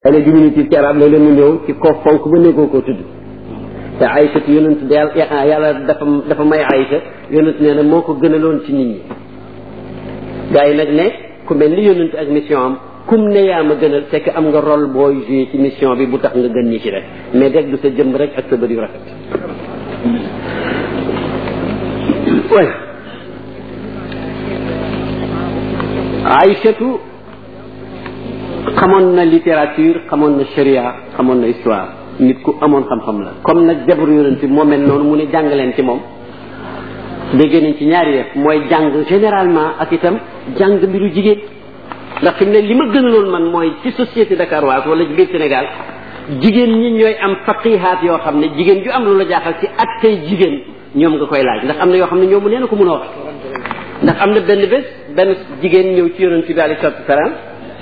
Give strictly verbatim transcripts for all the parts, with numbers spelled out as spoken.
ay na diminutif ci arab léeg-léeg mu ñëw ci ko fonk ba nekkoo koo tudd te Aïcha yonent yàlla yàlla dafa dafa may Aïcha yonent nee na moo ko gënaloon ci nit ñi gars yi nag ne ku mel ni yonent ak mission am kum ne yaa ma gënal c'est que am nga rôle booy joué ci mission bi bu tax nga gën ñi ci rek mais rek du sa jëmm rek ak sa bëri rafet way Aïchatu xamoon na littérature xamoon na sharia xamoon na histoire nit ku amoon xam-xam la comme nag jabaru yonent moo mel noonu mu ne jàng leen ci moom dégg nañ ci ñaari yëf mooy jàng généralement ak itam jàng mbiru jigéen ndax fi mu ne li ma gënaloon man mooy ci société dakaroise wala ci biir Sénégal jigéen ñi ñooy am faqihaat yoo xam ne jigéen ju am lu la jaaxal ci at tey jigéen ñoom nga koy laaj ndax am na yoo xam ne ñoom mu nee na ko mën a wax ndax am na benn bés benn jigéen ñëw ci yonent bi alayhi salaatu wasalaam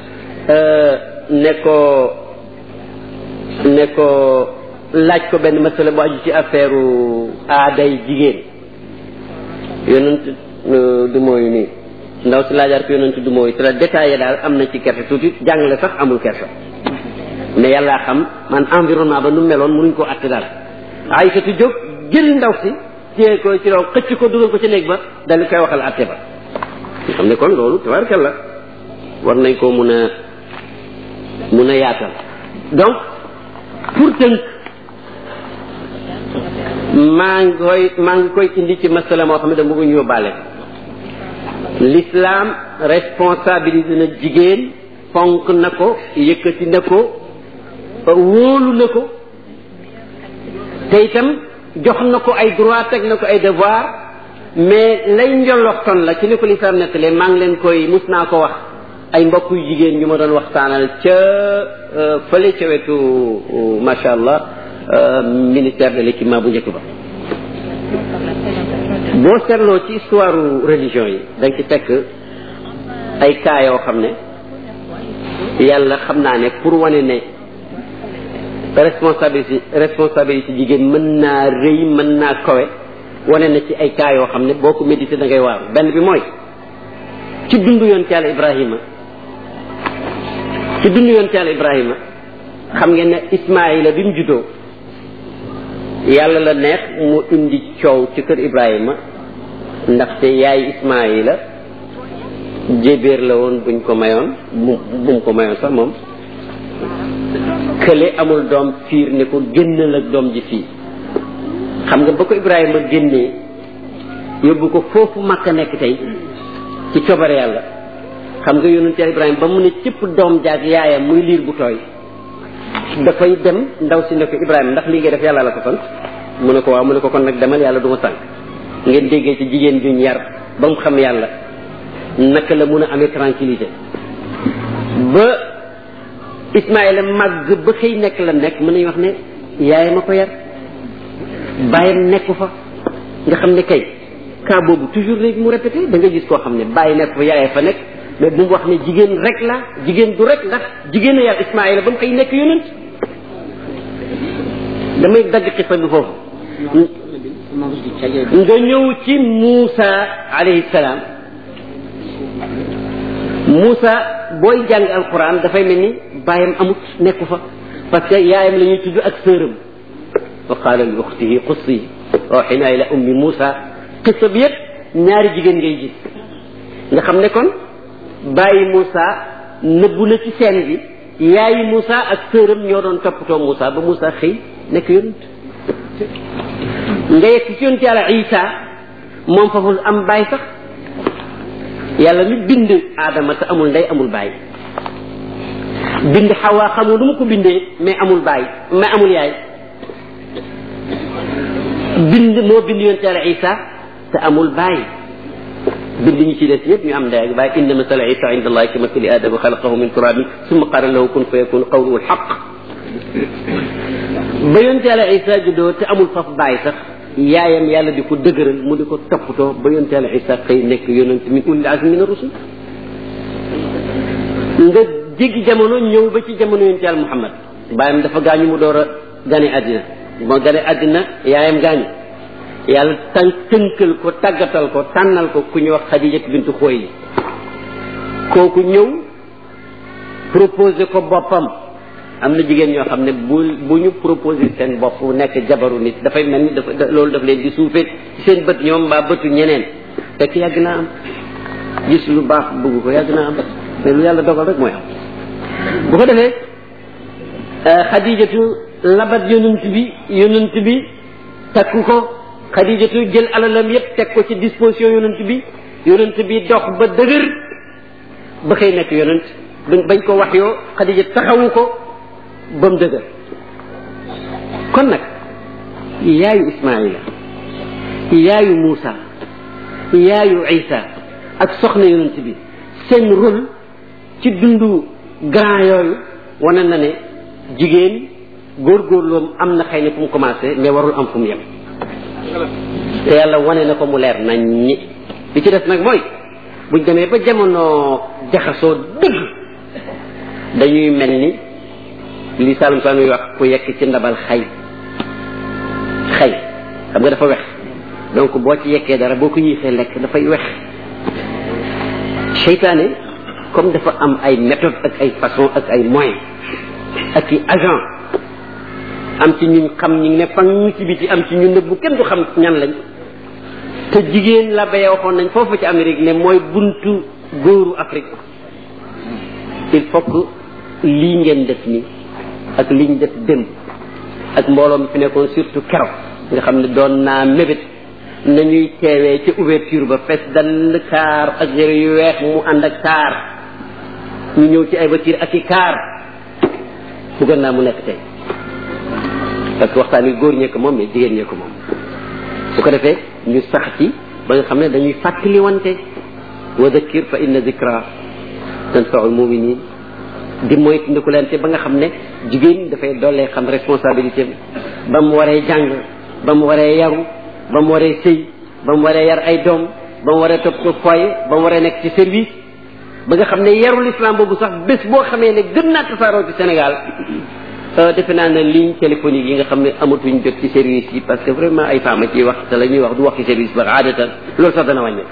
ne ko ne ko laaj ko benn masala bu aju ci affaire aaday jigéen yonent du mooy nii ndaw si laajaat ko yonent du mooy te la détaillé daal am na ci kersa tuuti jàngale sax amul kersa mais yàllaa xam man environnement ba nu meloon mënuñ koo àtte daal Aïsatu jóg jël ndaw si téye ko ci raw xëcc ko dugal ko ci néeg ba dal koy waxal àtte ba nga xam ne kon loolu tabaarkalla war nañ koo mun a mun a yaatal donc pour tënk maa ngi koy maa ngi koy indi ci masala moo xam ne dama bëgg ñu yóbbaale l'islam responsabilité na jigéen fonk na ko yëkkati na ko wóolu na ko te itam jox na ko ay droit teg na ko ay devoir mais lay njolloxtoon la ci ni ko l'islam nettalee maa ngi leen koy mus naa ko wax ay mbokk yu jigéen ñu ma doon waxtaanal ca fële ca wetu macha allah ministère de l'équipement bu njëkk ba boo seetloo ci histoire religion yi dañ ci tekk ay cas yoo xam ne yàlla xam naa ne pour wane ne responsabilité responsabilité jigéen mën naa rëy mën naa kawe wane na ci ay cas yoo xam ne boo ko médité da ngay waaru benn bi mooy ci dundu yonent Yàlla Ibrahima ci dundu yonent Yàlla Ibrahima xam ngeen ne Ismaïla bi mu juddoo yàlla la neex mu indi coow ci kër Ibrahima ndaxte yaay Ismaïla jébéer la woon buñ ko mayoon bu bu mu ko mayoon sax moom kële amul doom fiir ne ko génnal ak doom ji fii xam nga ba ko Ibrahima génnee yóbbu ko foofu Makka nekk tey ci coobare yàlla xam nga yonent Yàlla Ibrahima ba mu ne cëpp doom jaag yaayam muy liir bu tooy dafay dem ndaw si ne ko Ibrahima ndax lii ngay def yàlla la ko sant mu ne ko waaw mu ne ko kon nag demal yàlla du ma sànq ngeen déggee ci jigéen juñ yar ba mu xam yàlla naka la mun a amee tranquillité ba Ismaïla màgg ba xëy nekk la nekk mën nañu wax ne yaayam a ko yar bàyyam nekku fa nga xam ne kay cas boobu toujours léegi mu répété da nga gis koo xam ne bàyyi nekk fa yaayee fa nekk mais bu mu wax ne jigéen rek la jigéen du rek ndax jigéen a yar Ismaïla ba mu xëy nekk yonent damay dagg xisa bi foofu nga ñëw ci Muusa alayhi salaam Muusa booy jàng alquran dafay mel ni baayam amut nekku fa parce que yaayam la ñuy tudd ak sëram wa qaala li uxtihi qussi awxinaa ila ummi Muusa xisa bi yëpp ñaari jigéen ngay gis nga xam ne kon bàyyi Muusa nëbbu na ci seen bi yaayi Muusa ak sëram ñoo doon toppatoo Muusa ba Muusa xëy nekk yonent nga yegg ci yonent Yàlla Isa moom foofu am baay sax yàlla mi bind Aadama te amul ndey amul baay bind Xawaa xamul lu mu ko bindee mais amul baay mais amul yaay bind moo bind yonent Yàlla Isa te amul baay bind ñi ci des yëpp ñu am ndey ak baay inna masala Isa inda allahi ka masali Aadama xalaqahu min turabin summa qaala lahu kun fa yakun qawluhu alxaq ba yonent Yàlla Isa juddoo te amul faf baay sax yaayam yàlla di ko dëgëral mu di ko toppatoo ba yonent Yàlla Isa xëy nekk yonent min ulil azmi min ar-rusul nga jéggi jamono ñëw ba ci jamono yonent Yàlla Muhammad baayam dafa gaañu mu door a gane àddina moo gane àddina yaayam gaañu yàlla tàn tënkal ko tàggatal ko tànnal ko ku ñu wax Xadija bintu Xuwaylid kooku ñëw proposé ko boppam am na jigéen ñoo xam ne bu bu ñu proposé seen bopp nekk jabaru nit dafay mel ni dafa loolu daf leen di suufee ci seen bët ñoom mbaa bëtu ñeneen fekk yàgg naa am gis lu baax bëgg ko yàgg naa am mais lu yàlla dogal rek mooy am bu ko defee xadijatu labat yonent bi yonent bi takku ko xadijatu jël alalam yépp teg ko ci disposition yonent bi yonent bi dox ba dëgër ba xëy nekk yonent bañ ko wax yoo xadija taxawu ko ba mu dëgër kon nag yaayu ismaila yaayu Muusa yaayu Isa ak soxna yonent bi seen rôle ci dundu grand yooyu wane na ne jigéen góorgóorloom am na xëy na fu mu commencé mais warul am fu mu yem te yàlla wane na ko mu leer nañ ñi li ci des nag mooy buñ demee ba jamono jaxasoo dëgg dañuy mel ni li Saalum Saalum yi wax ku yekk ci ndabal xay xay xam nga dafa wex donc boo ci yekkee dara boo ko yéexee lekk dafay wex seytaane comme dafa am ay méthode ak ay façon ak ay moyens ak i agent am ci ñun xam ñi ne fan ci biti am ci ñun nëbb bu kenn du xam ñan lañ te jigéen la béye waxoon nañ foofu ci Amérique ne mooy buntu góoru Afrique il faut que lii ngeen def ni ak liñ def démb ak mbooloo mi fi nekkoon surtout keroog nga xam ne doon naa mébét nañuy teewee ci ouverture ba fes dal kaar ak yére yu weex mu ànd ak kaar ñu ñëw ci ay voiture ak i kaar bëggoon naa mu nekk tey parce que waxtaan wi góor ñee ko moom mais jigéen ñee ko moom su ko defee ñu sax ci ba nga xam ne dañuy fàttali wante wa dhakkir fa inna dhikra tanfa'ul mu'minin di mooy tindiku leen te ba nga xam ne jigéen dafay doolee xam responsabilité ba mu waree jàng ba mu waree yaru ba mu waree sëy ba mu waree yar ay doom ba mu waree topp foyer ba mu waree nekk ci service ba nga xam ne yarul islam boobu sax bés boo xamee ne gën naa tasaaroo ci Sénégal defe naa ne ligne téléphonique yi nga xam ne amatuñ jot ci service yi parce que vraiment ay femmes ciy wax te la ñuy wax du wax ci service ba aadatan loolu sax dana wàññi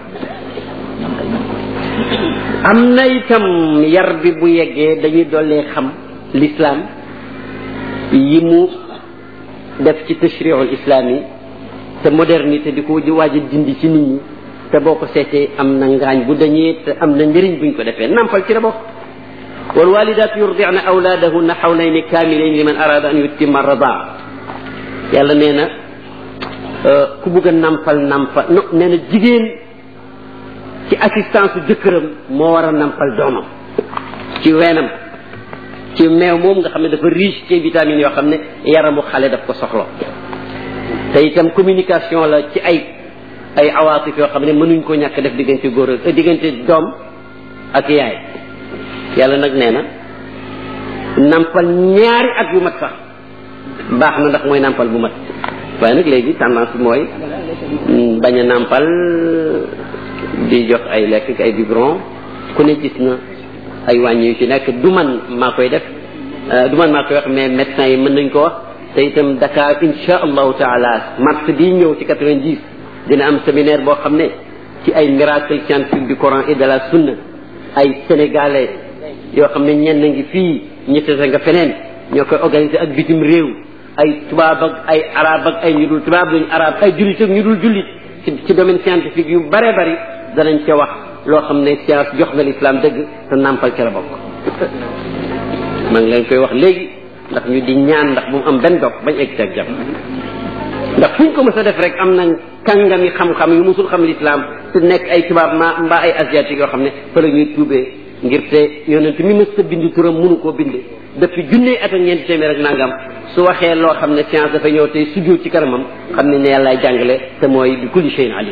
am na itam yar bi bu yeggee dañuy dollee xam l'islam yi mu def ci tashri'ul islam yi te modernité di ko di waaj a dindi ci nit ñi te boo ko seetee am na ngaañ bu dañee te am na njëriñ buñ ko defee nampal ci la bokk wal walidaatu yurdi'na awlaadahunna hawlayni kaamilayni liman arada an yutimma ar-radaa yàlla nee na ku bugg a nampal nampal no nee na jigéen ci assistance su jëkkëram moo war a nampal doomam ci weenam ci meew moom nga xam ne dafa riche ci vitamines yoo xam ne yaramu xale daf ko soxla te itam communication la ci ay ay awaatif yoo xam ne mënuñ ko ñàkk def diggante góor ak diggante doom ak yaay yàlla nag nee na nampal ñaari at yu mat sax baax na ndax mooy nampal bu mat waaye nag léegi tendance bi mooy bañ a nampal di jox ay lekk ak ay biberon ku ne gis na ay wàññi yu ci nekk du man maa koy def du man maa koy wax mais médecins yi mën nañ ko wax te itam Dakar insha allahu taala mars bii ñëw ci quatre-vingt-dix dina am séminaire boo xam ne ci ay miracles scientifiques du Coran et de la sunna ay sénégalais yoo xam ne ñenn ngi fii ñettete nga feneen ñoo koy organiser ak bitim réew ay tubaab ak ay arab ak ay ñu dul tubaab lañu arab ay jullit ak ñu dul jullit ci ci domaine scientifique yu bare bari danañ ca wax loo xam ne science jox na l'islam dëgg te nàmpal ca la bokk maa ngi leen koy wax léegi ndax ñu di ñaan ndax bu mu am benn dog bañ egg ak jàmm ndax fuñ ko mës a def rek am na kàngami xam-xam yu musul xam l'islam te nekk ay tubaab ma mbaa ay asiatique yoo xam ne fa la ñuy tuubee ngir te yonent mi mës a bind turam mënu koo bind depuis junne at ak ñeenti téeméer ak nangam su waxee loo xam ne science dafa ñëw tey sujjóot ci kanamam xam ne ne yàllaay jàngale te mooy bi kulli shay'in alim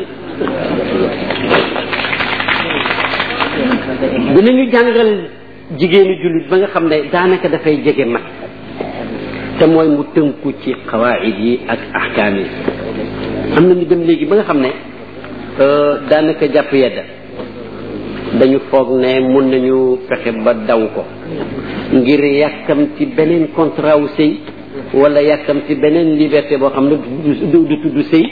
dinañu jàngal jigéenu jullit ba nga xam ne daanaka dafay jege mag te mooy mu tënku ci xawaayid yi ak ahkaam yi am na ñu dem léegi ba nga xam ne daanaka jàpp yedda dañu foog ne mun nañu fexe ba daw ko ngir yàkkam ci beneen contrat wu sëy wala yàkkam ci beneen liberté boo xam ne du du tudd sëy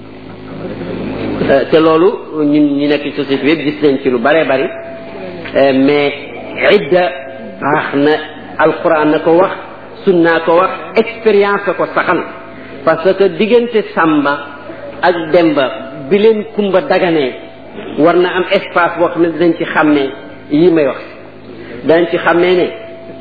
te loolu ñun ñi nekk ci société bi gis nañ ci lu bare bari mais idda baax na alquran na ko wax sunna ko wax expérience ko saxal parce que diggante Samba ak Demba bi leen Kumba daganee war na am espace boo xam ne dinañ ci xàmmee yi may wax danañ ci xàmmee ne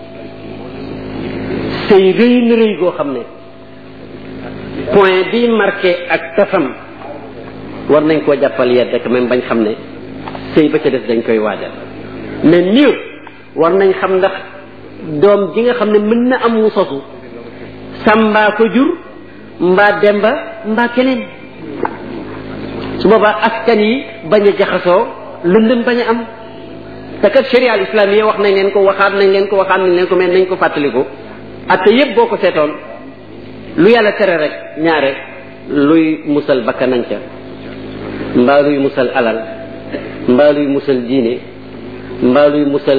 sëy rëy na rëy goo xam ne point bi marqué ak tasam war nañ koo jàppal yedd quand même bañ xam ne sëy ba ca des dañ koy waajal mais mieux war nañ xam ndax doom ji nga xam ne mën na am mu sosu Samba ko jur mbaa Demba mbaa keneen su boobaa askan yi bañ a jaxasoo lëndëm bañ a am te kat sharia al islamiyya wax nañ leen ko waxaat nañ leen ko waxaat nañ leen ko mais nañ ko fàttaliku atte yépp boo ko seetoon lu yàlla tere rek ñaare luy musal bakkanañ ca mbaa luy musal alal mbaa luy musal diine mbaa luy musal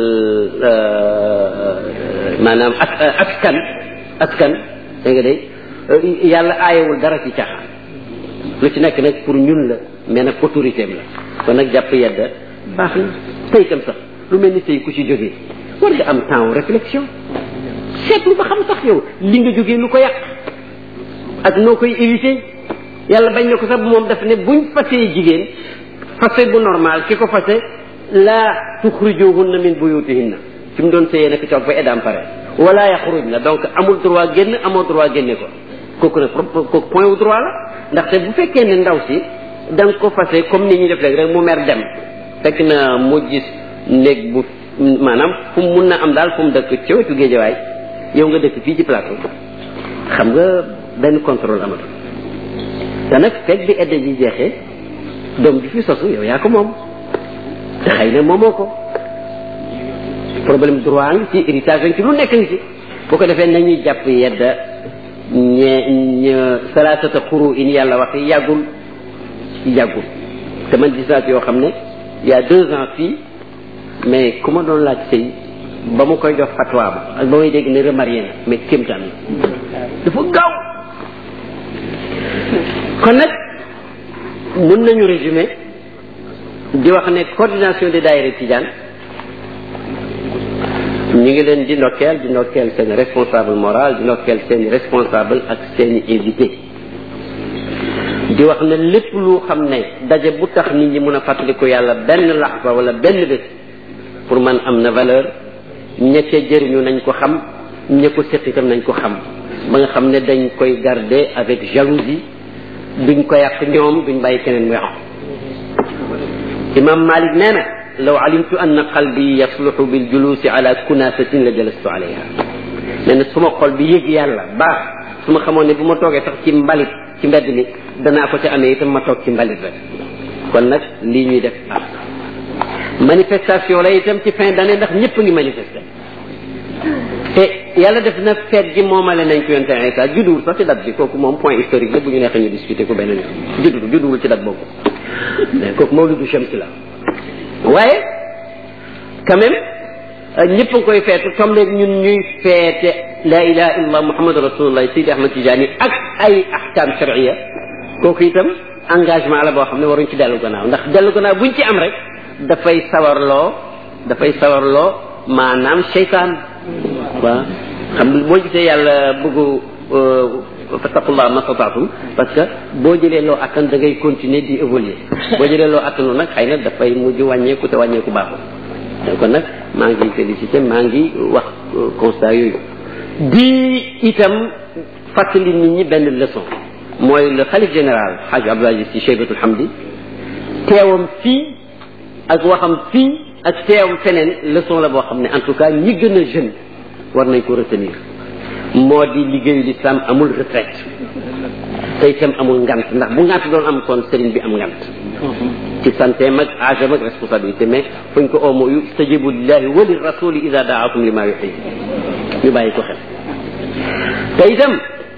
maanaam askan askan da nga day yàlla aayewul dara ci caaxaan lu ci nekk nag pour ñun la mais nag autorité am la kon nag jàpp yedda baax na tey tam sax lu mel ni tey ku ci jógee war nga am temps réflexion seetlu ba xam sax yow li nga jógee lu ko yàq ak noo koy éviter yàlla bañ na ko sax moom daf ne buñ fasee jigéen fase bu normal ki ko fase laa tuxrijuhunna min buyutihinna fi mu doon sëyee nekk toog ba edam pare wala yaxrujna donc amul droit génn amoo droit génne ko kooku nag kooku point wu droit la ndaxte bu fekkee ne ndaw si da nga ko fase comme ni ñuy def léegi rek mu mer dem fekk na mu gis néeg bu maanaam fu mu mun na am daal fu mu dëkk ca wetu Géejawaay yow nga dëkk fii ci plateau xam nga benn contrôle amatul te nag fekk bi edda ji jeexee doom bi fi sosu yow yaa ko moom te xëy na moomoo ko problème droit ngi ci héritage ngi ci lu nekk ngi ci boo ko defee nañuy jàpp yedda ñe ñe salaasata xuru in yàlla wax yàggul yàggul te man gis naa yoo xam ne il y a deux ans fii mais ku ma doon laaj sëy ba mu koy jox fatwa ba ak ba may dégg ne remarié na mais kéemtaan la dafa gaaw kon nag mun nañu résumer di wax ne coordination des daayira Tidiane ñu ngi leen di ndokkeel di ndokkeel seen responsable moral di ndokkeel seen responsable ak seen invité di wax ne lépp lu xam ne daje bu tax nit ñi mun a fàttaliku yàlla benn laxba wala benn bés pour man am na valeur ña ca jëriñu nañ ko xam ña ko séq itam nañ ko xam ba nga xam ne dañ koy garder avec jalousie duñ ko yàq ñoom duñ bàyyi keneen mu yàq imam Malik nee na law alimtu anna qalbi yasluhu bil julusi ala kunasatin la jalastu alayha nee na suma xol bi yëg yàlla baax su ma xamoon ne bu ma toogee sax ci mbalit ci mbedd mi danaa ko ca amee itam ma toog ci mbalit rek kon nag lii ñuy def baax manifestation la itam ci fin d'année ndax ñëpp ngi manifester te yàlla def na feet gi moomale nañ ko yonte Isa judduwul sax ci date bi kooku moom point historique la bu ñu neexee ñu discuter ko beneen yoon juddu judduwul ci date boobu kooku mawlidu shamsi la waaye quand même ñëpp a koy feetu comme léegi ñun ñuy feete la ilaha illallah muhammadu rasulullah Seydi Ahmad Tidiane ak ay ahkam shar'iyya kooku itam engagement la boo xam ne waruñ ci dellu gannaaw ndax dellu gannaaw buñ ci am rek dafay sawarloo dafay sawarloo maanaam seytaan waaw xam nga boo gisee yàlla bëggu fattaqullah mastataatum parce que boo jëlee loo attan da ngay continuer di évoluer boo jëlee loo attanu nag xëy na dafay mujj wàññeeku te wàññeeku baaxul donc kon nag maa ngi félicité maa ngi wax constat yooyu di itam fàttali nit ñi benn leçon mooy le xalif général Hadj Abdoul Aziz Sy Cheybatul Hamdi teewam fii ak waxam fii ak teewam feneen leçon la boo xam ne en tout cas ñi gën a jeune war nañ ko retenir moo di liggéeyu l'islam amul retraite te itam amul ngant ndax bu ngant doon am kon sëriñ bi am ngant ci santeem ak âge am ak responsabilité mais fuñ ko oomo yu istajibu lillahi wa li rasuli ida daakum li ma yuxyi ñu bàyyi ko xel te itam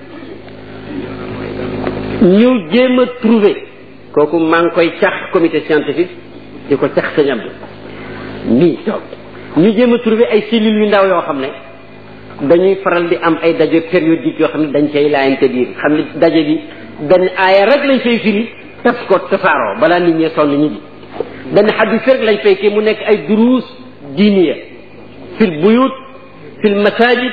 ñu jéem a trouver kooku maa ngi koy cax comité scientifique di ko cax sëñ Abdou nii toog ñu jéem a trouver ay cellules yu ndaw yoo xam ne dañuy faral di am ay daje périodique yoo xam ne dañ cay laayante biir xam ne daje bi benn aaya rek lañ fay firi tas ko tasaaroo balaa nit ñee sonn ñi bi benn xadis rek lañ fay kii mu nekk ay duruus diiniya fil buyut fil masajid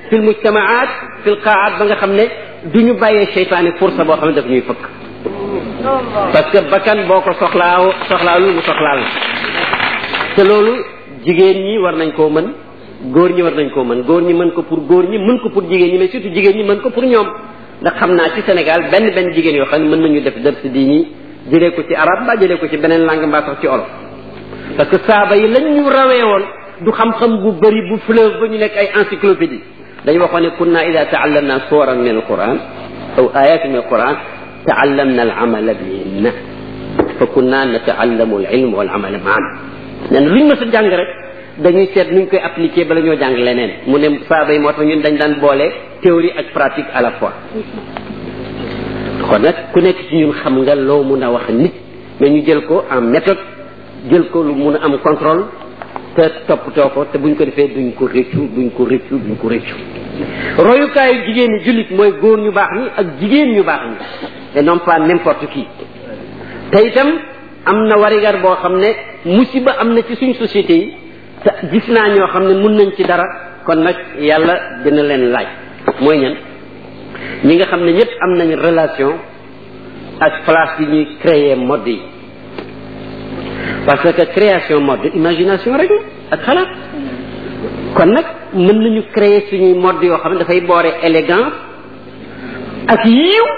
fil mujtamaat fil qaat ba nga xam ne du ñu bàyyee seytaane fursa boo xam ne daf ñuy fëkk parce que bakkan boo ko soxlaaw soxlaalul mu soxlaal te loolu jigéen ñi war nañ koo mën góor ñi war nañ koo mën góor ñi mën ko pour góor ñi mën ko pour jigéen ñi mais surtout jigéen ñi mën ko pour ñoom ndax xam naa ci Sénégal benn benn jigéen yoo xam ne mën nañu def dars diini jëlee ko ci arab mbaa jëlee ko ci beneen langue mbaa sax ci olof parce que saaba yi lañ ñu rawee woon du xam-xam bu bëri bu fleuve ba ñu nekk ay encyclopédie dañu waxoon ne kunna ida taallamna suwaran min alquran aw ayatin min alquran taallamna alamala bihinna fa kunna nataallamu alilm wal amala maan nee na luñ mës a jàng rek dañuy seet nuñ koy appliquer bala ñoo jàng leneen mu ne saaba yi moo tax ñun dañ daan boole théorie ak pratique à la fois kon nag ku nekk ci ñun xam nga loo mun a wax nit mais ñu jël ko en méthode jël ko lu mun a am contrôle te toppatoo ko te buñ ko defee duñ ko rëccu duñ ko rëccu duñ ko rëccu royukaayu jigéen ñi jullit mooy góor ñu baax ñi ak jigéen ñu baax ñi et non pas n'importe qui te itam am na warigar boo xam ne musiba am na ci suñ société yi te gis naa ñoo xam ne mun nañ ci dara kon nag yàlla dina leen laaj mooy ñan ñi nga xam ne ñëpp am nañ relation ak place yi ñuy créer mode yi parce que création mode imagination rek ak xalaat kon nag mën nañu créer suñuy mode yoo xam ne dafay boore élégance ak yiw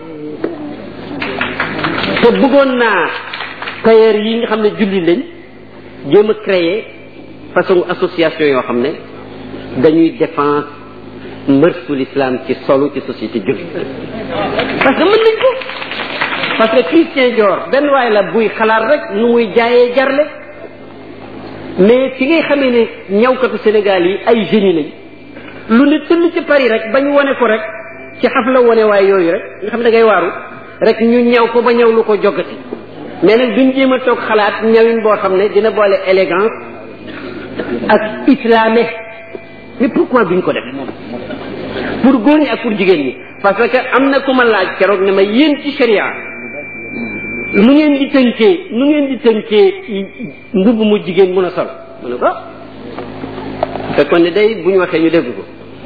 te bëggoon naa tailleur yi nga xam ne julli lañ jéem a créer façon association yoo xam ne dañuy défense mërsu l'islam ci solu ci société jullit parce que mën nañ ko parce que Christian Dior benn waay la buy xalaat rek nu muy jaayee jarle mais fi ngay xamee ne ñawkatu Sénégal yi ay génie lañ lu ne tëll ci Paris rek ba ñu wane ko rek ci xaf la wane waay yooyu rek nga xam ne da ngay waaru rek ñu ñaw ko ba ñaw lu ko joggati mais nag duñ jéem a toog xalaat ñawin boo xam ne dina boole élégance ak islamé mais pourquoi duñ ko def pour góor ñi ak pour jigéen ñi parce que am na ku ma laaj keroog ne ma yéen ci sharia nu ngeen di tënkee nu ngeen di tënkee mbubb mu jigéen mun a sol mu ne ko fekkoon ne day bu ñu waxee ñu dégg ko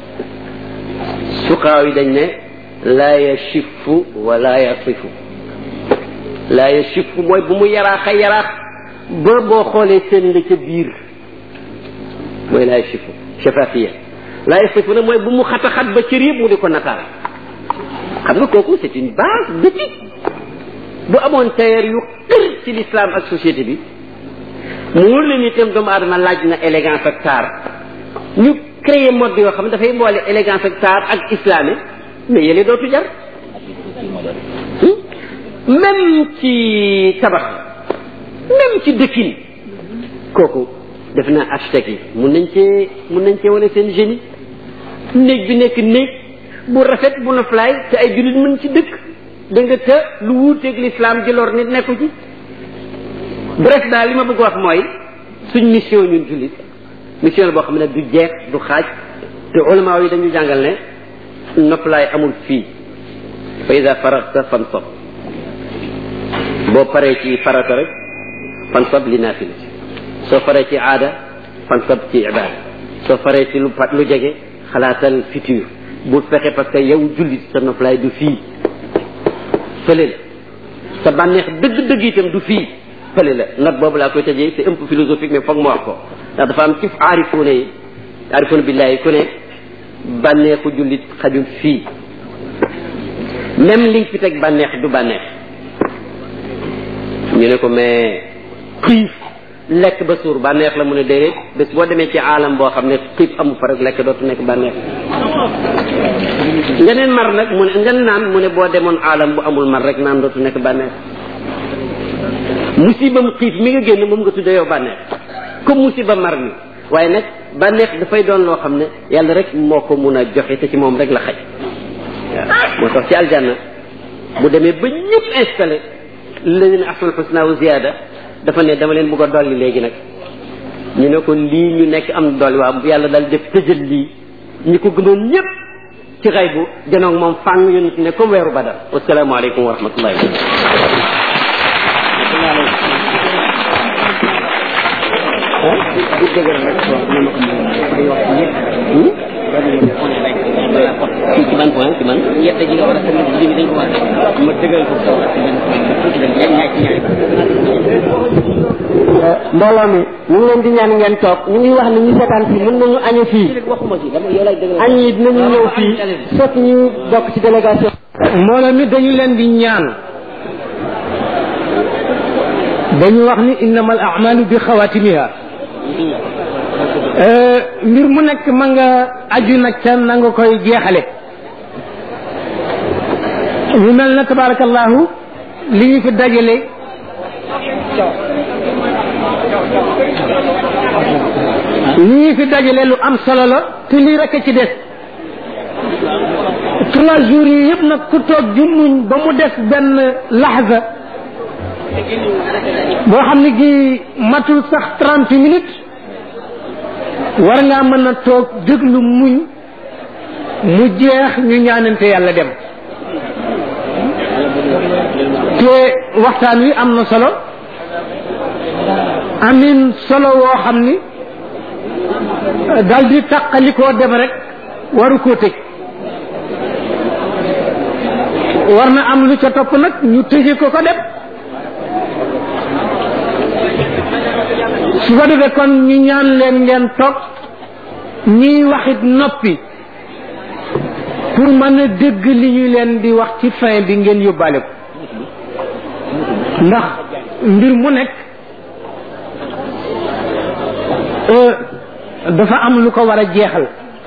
suqaaw yi dañ ne laa yashifu wa laa yasifu laa yashifu mooy bu mu yaraax a yaraax ba boo xoolee seen la ca biir mooy laa yashifu shafafiya laa yasifu nag mooy bu mu xat a xat ba cër yëpp mu di ko nataal xam nga kooku c'est une base d'éthique bu amoon tailleur yu xër ci l'islam ak société bi mu wóor leen itam doomu aadama laaj na élégance ak taar ñu créer mode yoo xam ne dafay boole élégance ak taar ak islamé mais yële dootu jar même ci tabax même ci dëkkin kooku def naa architecte yi mun nañ cee mun nañ cee wane seen génie néeg bi nekk néeg bu rafet bu na fly te ay jullit mën ci dëkk da nga te lu wuuteeg l'islam ji lor nit nekku ci bref daal li ma bëgg wax mooy suñ mission ñun jullit mission la boo xam ne du jeex du xaaj te ulama yi dañu jàngal ne noflaay amul fii fa ida faragta fansab boo paree ci farata rek fansab li naafila soo faree ci aada fansab ci ibaada soo faree ci lu pat lu jege xalaatal futur bul fexe parce que yow jullit sa noflaay du fii fële la sa bànneex dëgg-dëgg itam du fii fële la note boobu laa koy tëjee c'est un peu philosophique mais foog ma wax ko ndax dafa am ci aarifuuna yi aarifuuna billaahi ku ne bànneexu jullit xajul fii même li nga fi teg bànneex du bànneex ñu ne ko mais xiif lekk ba suur bànneex la mu ne déedéet bés boo demee ci aalam boo xam ne xiif amu fa rek lekk dootu nekk bànneex nga neen mar nag mu ne nga naan mu ne boo demoon aalam bu amul mar rek naan dootu nekk bànneex musibam xiif mi nga génn moom nga tuddee yow bànneex comme musiba mar mi waaye nag bànneex dafay doon loo xam ne yàlla rek moo ko mun a joxe te ci moom rek la xaj waaw moo tax ci aljanna bu demee ba ñëpp installé ladina ahsanul husna wa ziyaada dafa ne dama leen bëgg a dolli léegi nag ñu ne ko lii ñu nekk am dolli waaw yàlla daal def tëjal lii ñi ko gënoon ñëpp ci xay bu janoog moom fàng yonent ne comme weeru badar wasalaamu aleykum wa rahmatullahi wa barakatuh ban point ci man yette ji nga war a sëñ bi dañ ko war a ma dëggal ko taw ci benn tuuti rek ñaar ñaar ci ñaari mbooloo mi ñu ngi leen di ñaan ngeen toog ñu ngi wax ni ñu seetaan fii mën nañu añu fii waxuma ci dama yow lay dëggal añ yi dinañu ñëw fii fekk ñu bokk ci délégation mbooloo mi dañu leen di ñaan dañu wax ni innamal a'malu bi xawatimiha mbir mu nekk ma nga aju nag ca na nga koy jeexale ñu mel na tabarakallahu li ñu fi dajale li ñu fi dajale lu am solo la te lii rek a ci des trois jours yi yëpp nag ku toog di muñ ba mu des benn laxza boo xam ne gi matul sax trente minutes war ngaa mën a toog déglu muñ mu jeex ñu ñaanante yàlla dem te waxtaan wi am na solo amin solo woo xam ni dal di tàqalikoo dem rek waru koo tëj war na am lu ca topp nag ñu tëje ko ko dem su ko defee kon ñu ñaan leen ngeen toog ñiy waxit noppi pour mën a dégg li ñu leen di wax ci fin bi ngeen yóbbaale ko ndax mbir mu nekk dafa am lu ko war a jeexal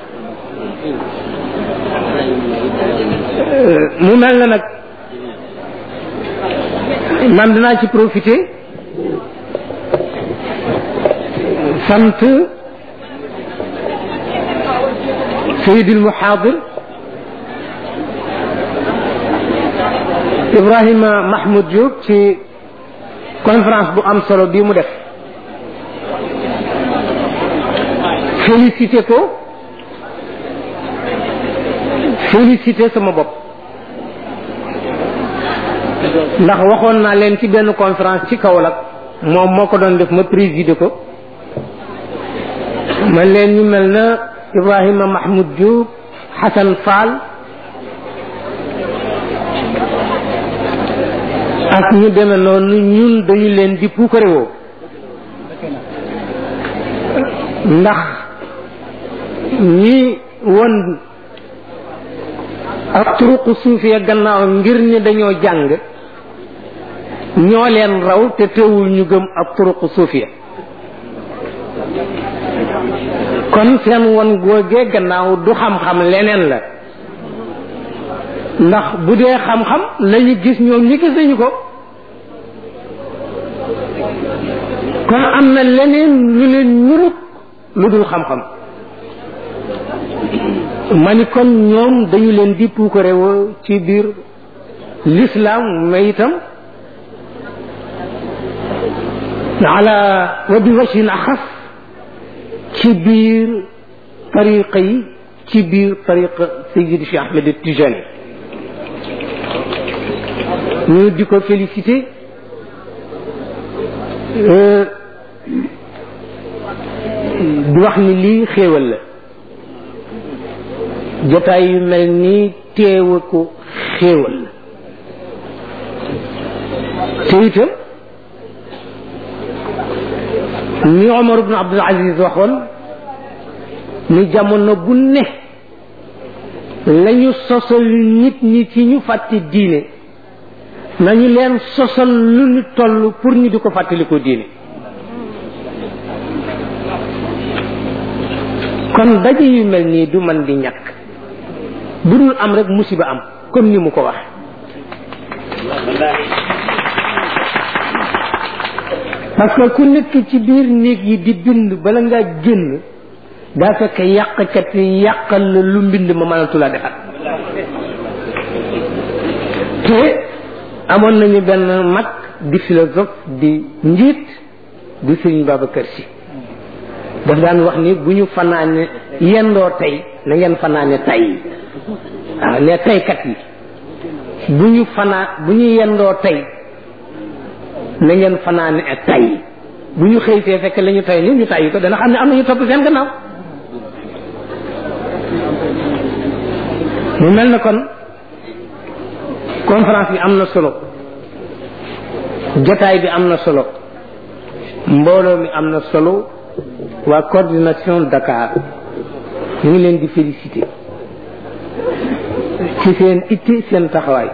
mu mel na nag man dinaa ci profiter sant Seydil Muhadir Ibrahima Mahmoud Diop ci conférence bu am solo bii mu def félicité ko félicité sama bopp ndax waxoon naa leen ci benn conférence ci Kaolack moom moo ko doon def ma présider ko man leen ñu mel na Ibrahima Mahmoud Diop Hassan Fall ak ñu demee noonu ñun dañu leen di puukarewoo ndax ñi won ak turuq suufiya gannaaw ngir ni dañoo jàng ñoo leen raw te teewul ñu gëm ak turuq suufiya kon seen won googee gannaaw du xam-xam leneen la ndax bu dee xam-xam lañu gis ñoom ñi gis nañu ko kon am na leneen lu leen ñurut lu dul xam-xam ma ni kon ñoom dañu leen di puukarewoo ci biir l'islam mais itam ala wa bi wajhin axas ci biir tariqa yi ci biir tariqa Seydi Cheikh Ahmed Tijani ñu di ko félicité di wax ni lii xéewal la jotaay yu mel nii teewa ko xéewal la te itam ni Omar ibn Abdul Aziz waxoon ni jamono bu ne lañu sosal nit ñi ci ñu fàtte diine nañu leen sosal lu ñu toll pour ñu di ko fàttali ko diine kon daje yu mel nii du man di ñàkk bu dul am rek musiba am comme ni mu ko wax parce que ku nekk ci biir néeg yi di bind bala ngaa génn daa fekk yàqkat yi yàqal la lu mbind ma mënatu la defar te amoon nañu benn mag di philosophe di njiit di Sëriñ Babacar Sy daf daan wax ni bu ñu fanaane yendoo tey na ngeen fanaane tay waaw ne taykat yi bu ñu fanaa bu ñu yendoo tey na ngeen fanaane tay bu ñu xëy fee fekk la ñu tay ni ñu tay ko dana xam ne am na ñu topp seen gannaaw mu mel na kon conférence bi am na solo jotaay bi am na solo mbooloo mi am na solo waa coordination Dakar ñu ngi leen di féliciter ci seen itte seen taxawaay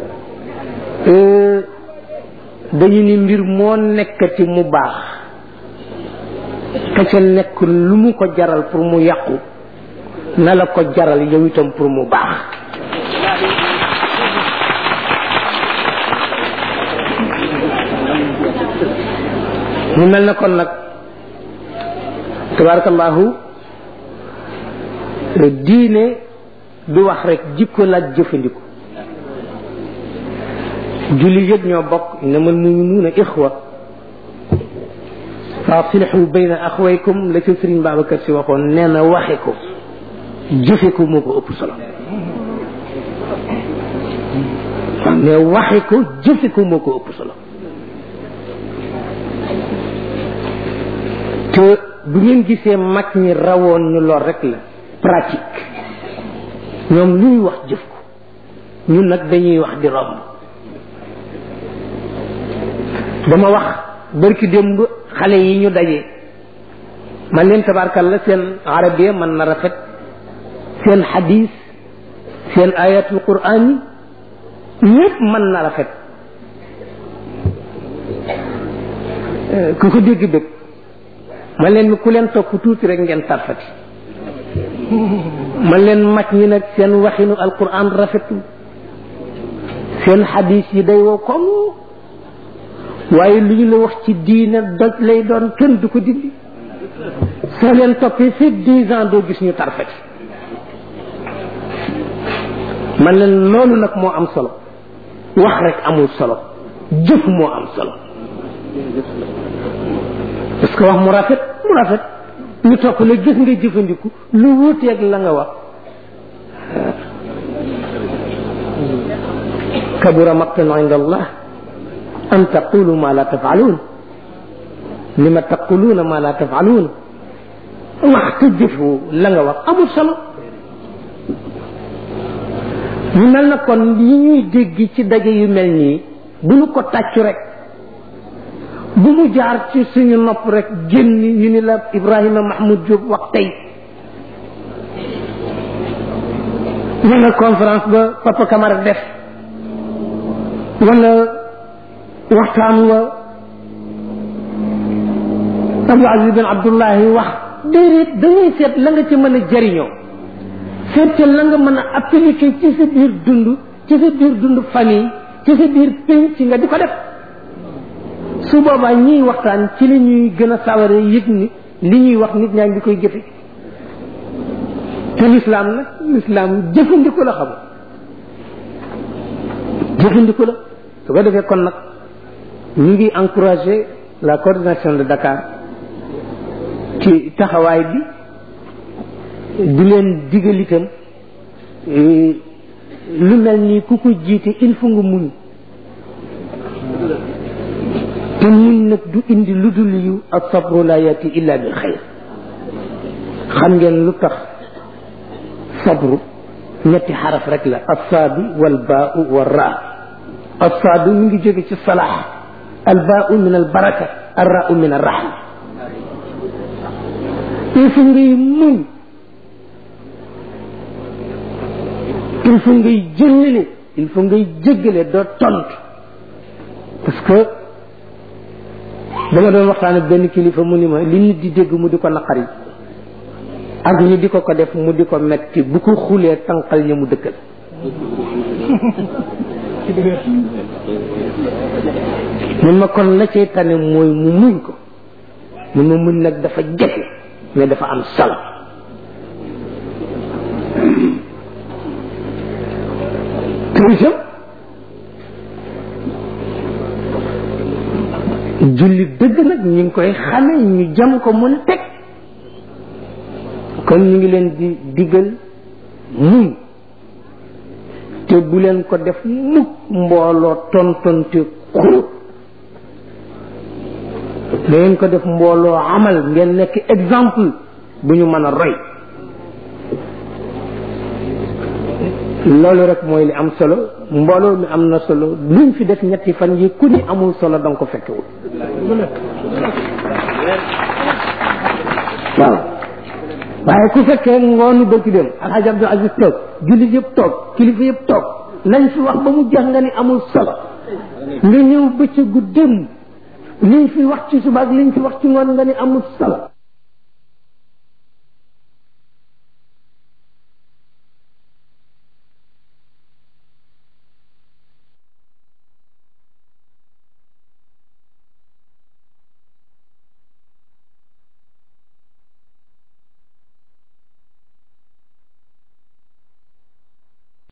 dañu ni mbir moo nekkati mu baax ka ca nekk lu mu ko jaral pour mu yàqu na la ko jaral yow itam pour mu baax mu mel na kon nag tabarakallahu diine du wax rek jikko laaj jëfandiku julli yëpp ñoo bokk innamal mu'minuuna ixwa fa aslihu bayna axwaykum la ci Sëriñ Babacar Si waxoon nee na waxe ko jëfe ko moo ko ëpp solo ne waxe ko jëfe ko moo ko ëpp solo te bu ngeen gisee mag ñi rawoon ñu lool rek la pratique ñoom luy wax jëf ko ñun nag dañuy wax di romb dama wax barki démb xale yi ñu daje man leen tabarkalla seen arabiya man na rafet seen xadis seen ayatul quran yi ñëpp mën na rafet ku ko dégg dëgg man leen ku leen topp tuuti rek ngeen tarfati man leen mag ñi nag seen waxinu alquran rafetul seen xadis yi day woo comme waaye lu ñu la wax ci diine doj lay doon kenn du ko dindi soo leen toppee fekk dix ans doo gis ñu tarfati man leen loolu nag moo am solo wax rek amul solo jëf moo am solo parce que wax mu rafet mu rafet ñu topp la gis nga jëfandiku lu wuuteeg la nga wax kabura maqtan inda allah an taqulu ma la tafalun lima taquluna ma la tafalun wax te jëfu la nga wax amul solo ñu mel na kon yi ñuy dégg ci daje yu mel nii bu ñu ko tàccu rek bu mu jaar ci suñu nopp rek génn ñu ni la Ibrahima Mahmoud Diop wax tey wala conférence ba Papa Camara def wala waxtaan wa Abdou Aziz bin Abdullahi wax déedéet dañuy seet la nga ci mën a jëriñoo seet ca la nga mën a appliquer ci sa biir dund ci sa biir dund famille ci sa biir pénc ci nga di ko def su boobaa ñiy waxtaan ci li ñuy gën a saware yëg ni li ñuy wax nit ñaa ngi koy jëfe te lislaam nag lislaam jëfandiku la xamul jëfandiku la su ko defee kon nag ñu ngi encouragé la coordination de Dakar ci taxawaay bi di leen digal itam lu mel nii ku ko jiite il faut nga muñ te muñ nag du indi lu dul yu as-sabru la yati illa bil xayr xam ngeen lu tax sabru ñetti xaraf rek la as-saadu wal baau wal raa as-saadu mi ngi jóge ci salaax al baau min al baraka ar raau min ar rahma il faut ngay muñ il faut ngay jëllale il faut ngay jéggale doo tontu parce que dama doon waxtaan ak benn kilifa mu ni ma li nit di dégg mu di ko naqari ak ñu di ko ko def mu di ko metti bu ko xulee tànqal ña mu dëkkal mun ma kon la cay tane mooy mu muñ ko mun ma muñ nag dafa jafe mais dafa am solo tuutam julli dëgg nag ñu ngi koy xame ñu jam ko mën a teg kon ñu ngi leen di digal muñ te bu leen ko def mukk mbooloo tontonte xurut da ngeen ko def mbooloo amal ngeen nekk exemple bu ñu mën a roy loolu rek mooy li am solo mbooloo mi am na solo luñ fi def ñetti fan yi ku ni amul solo danga ko fekkewul waaw waaye ku fekkee ngoonu bëgg dem alxaaj Abdul Aziz toog jullit yëpp toog kilifa yëpp toog lañ fi wax ba mu jeex nga ni amul solo nga ñëw bëccëgu dem liñ fi wax ci suba ak liñ fi wax ci ngoon nga ni amul solo